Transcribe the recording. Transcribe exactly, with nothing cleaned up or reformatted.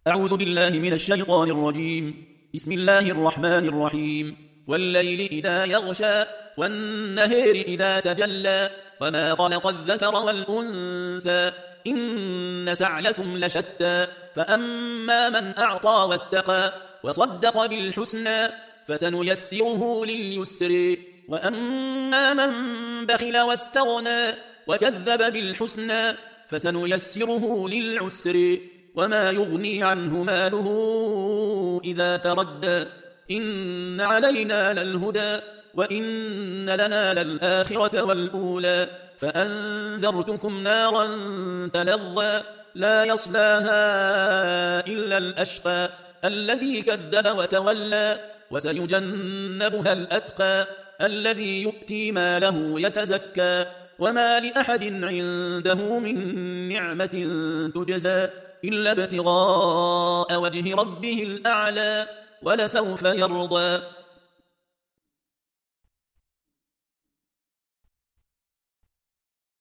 أعوذ بالله من الشيطان الرجيم. بسم الله الرحمن الرحيم. والليل إذا يغشى والنهار إذا تجلى وما خلق الذكر والأنثى إن سعيكم لشتى فأما من أعطى واتقى وصدق بالحسنى فسنيسره لليسر وأما من بخل واستغنى وكذب بالحسنى فسنيسره للعسر وما يغني عنه ماله إذا تردى إن علينا للهدى وإن لنا للآخرة والأولى فأنذرتكم نارا تلظى لا يصلاها إلا الأشقى الذي كذب وتولى وسيجنبها الأتقى الذي يؤتي ماله يتزكى وما لأحد عنده من نعمة تجزى إلا ابتغاء وجه ربه الأعلى ولسوف يرضى